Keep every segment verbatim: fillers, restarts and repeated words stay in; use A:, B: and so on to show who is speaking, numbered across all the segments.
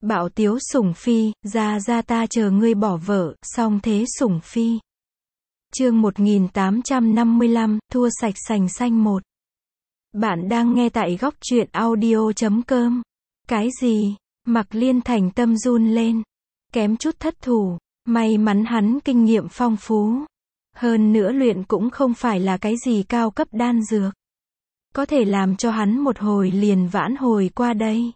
A: Bạo tiếu sủng phi, ra ra ta chờ ngươi bỏ vợ, song thế sủng phi. Chương một nghìn tám trăm năm mươi lăm, thua sạch sành xanh một. Bạn đang nghe tại góc truyện audio chấm com. Cái gì? Mạc Liên Thành tâm run lên. Kém chút thất thủ. May mắn hắn kinh nghiệm phong phú. Hơn nữa luyện cũng không phải là cái gì cao cấp đan dược. Có thể làm cho hắn một hồi liền vãn hồi qua đây.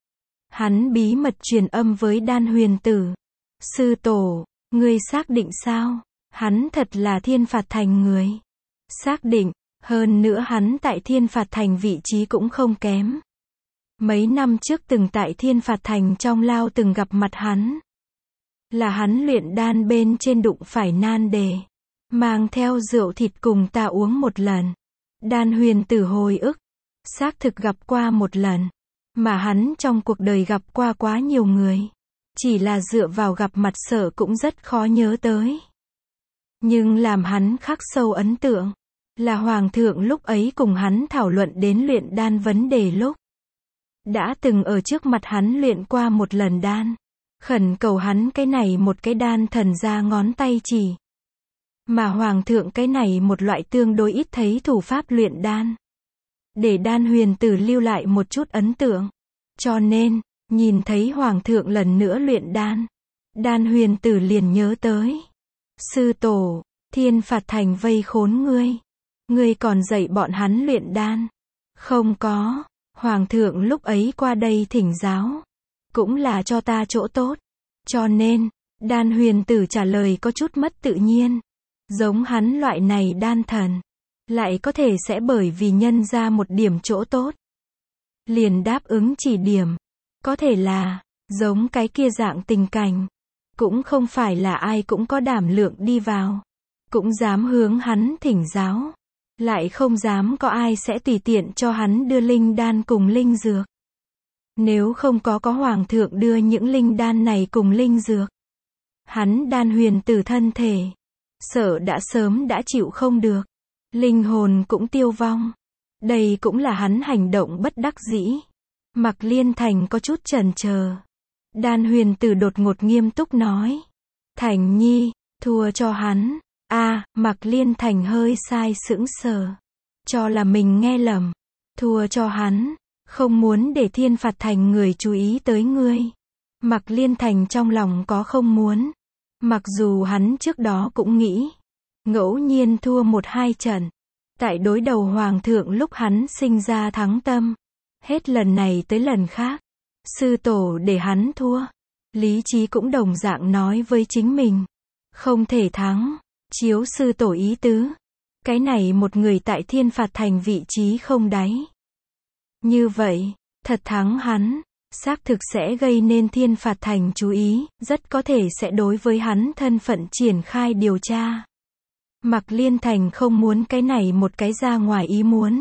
A: Hắn bí mật truyền âm với Đan Huyền Tử. Sư tổ, ngươi xác định sao? Hắn thật là Thiên Phạt Thành người. Xác định, hơn nữa hắn tại Thiên Phạt Thành vị trí cũng không kém. Mấy năm trước từng tại Thiên Phạt Thành trong lao từng gặp mặt hắn. Là hắn luyện đan bên trên đụng phải nan đề. Mang theo rượu thịt cùng ta uống một lần. Đan Huyền Tử hồi ức. Xác thực gặp qua một lần. Mà hắn trong cuộc đời gặp qua quá nhiều người. Chỉ là dựa vào gặp mặt sợ cũng rất khó nhớ tới. Nhưng làm hắn khắc sâu ấn tượng. Là Hoàng thượng lúc ấy cùng hắn thảo luận đến luyện đan vấn đề lúc. Đã từng ở trước mặt hắn luyện qua một lần đan. Khẩn cầu hắn cái này một cái đan thần ra ngón tay chỉ. Mà Hoàng thượng cái này một loại tương đối ít thấy thủ pháp luyện đan. Để Đan Huyền Tử lưu lại một chút ấn tượng. Cho nên, nhìn thấy Hoàng thượng lần nữa luyện đan. Đan Huyền Tử liền nhớ tới. Sư tổ, Thiên Phạt Thành vây khốn ngươi. Ngươi còn dạy bọn hắn luyện đan. Không có, Hoàng thượng lúc ấy qua đây thỉnh giáo. Cũng là cho ta chỗ tốt. Cho nên, Đan Huyền Tử trả lời có chút mất tự nhiên. Giống hắn loại này đan thần. Lại có thể sẽ bởi vì nhân ra một điểm chỗ tốt. Liền đáp ứng chỉ điểm. Có thể là, giống cái kia dạng tình cảnh. Cũng không phải là ai cũng có đảm lượng đi vào. Cũng dám hướng hắn thỉnh giáo. Lại không dám có ai sẽ tùy tiện cho hắn đưa linh đan cùng linh dược. Nếu không có có Hoàng thượng đưa những linh đan này cùng linh dược. Hắn Đan Huyền Tử thân thể. Sợ đã sớm đã chịu không được. Linh hồn cũng tiêu vong. Đây cũng là hắn hành động bất đắc dĩ. Mạc Liên Thành có chút chần chờ. Đan Huyền Tử đột ngột nghiêm túc nói. Thành nhi, thua cho hắn. A, à, Mạc Liên Thành hơi sai sững sờ. Cho là mình nghe lầm. Thua cho hắn. Không muốn để Thiên Phạt Thành người chú ý tới ngươi. Mạc Liên Thành trong lòng có không muốn. Mặc dù hắn trước đó cũng nghĩ. Ngẫu nhiên thua một hai trận. Tại đối đầu Hoàng thượng lúc hắn sinh ra thắng tâm. Hết lần này tới lần khác. Sư tổ để hắn thua. Lý trí cũng đồng dạng nói với chính mình. Không thể thắng. Chiếu sư tổ ý tứ. Cái này một người tại Thiên Phạt Thành vị trí không đáy. Như vậy, thật thắng hắn. Xác thực sẽ gây nên Thiên Phạt Thành chú ý. Rất có thể sẽ đối với hắn thân phận triển khai điều tra. Mạc Liên Thành không muốn cái này một cái ra ngoài ý muốn.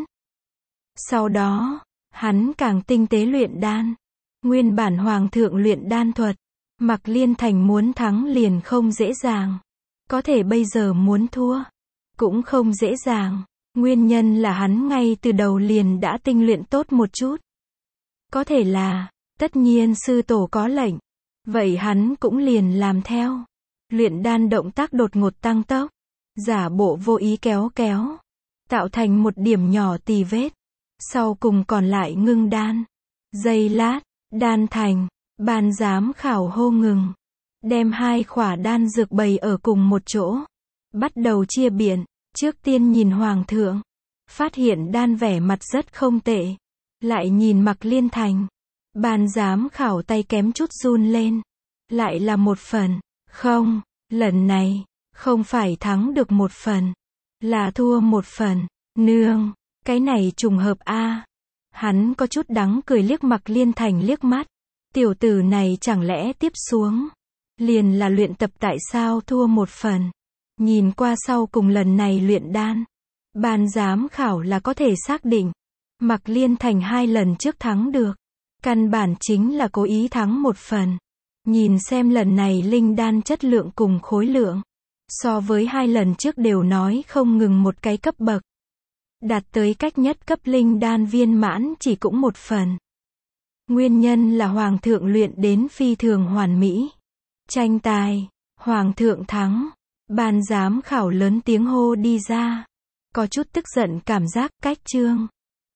A: Sau đó, hắn càng tinh tế luyện đan. Nguyên bản Hoàng thượng luyện đan thuật. Mạc Liên Thành muốn thắng liền không dễ dàng. Có thể bây giờ muốn thua. Cũng không dễ dàng. Nguyên nhân là hắn ngay từ đầu liền đã tinh luyện tốt một chút. Có thể là, tất nhiên sư tổ có lệnh. Vậy hắn cũng liền làm theo. Luyện đan động tác đột ngột tăng tốc. Giả bộ vô ý kéo kéo. Tạo thành một điểm nhỏ tì vết. Sau cùng còn lại ngưng đan. Giây lát, đan thành. Ban giám khảo hô ngừng. Đem hai khỏa đan dược bày ở cùng một chỗ. Bắt đầu chia biện. Trước tiên nhìn Hoàng thượng. Phát hiện đan vẻ mặt rất không tệ. Lại nhìn Mạc Liên Thành. Ban giám khảo tay kém chút run lên. Lại là một phần. Không, lần này. Không phải thắng được một phần. Là thua một phần. Nương, cái này trùng hợp a. À. Hắn có chút đắng cười liếc Mạc Liên Thành liếc mắt. Tiểu tử này chẳng lẽ tiếp xuống. Liền là luyện tập tại sao thua một phần. Nhìn qua sau cùng lần này luyện đan. Ban giám khảo là có thể xác định. Mạc Liên Thành hai lần trước thắng được. Căn bản chính là cố ý thắng một phần. Nhìn xem lần này linh đan chất lượng cùng khối lượng. So với hai lần trước đều nói không ngừng một cái cấp bậc. Đạt tới cách nhất cấp linh đan viên mãn chỉ cũng một phần. Nguyên nhân là Hoàng thượng luyện đến phi thường hoàn mỹ. Tranh tài. Hoàng thượng thắng. Ban giám khảo lớn tiếng hô đi ra. Có chút tức giận cảm giác, cách chương.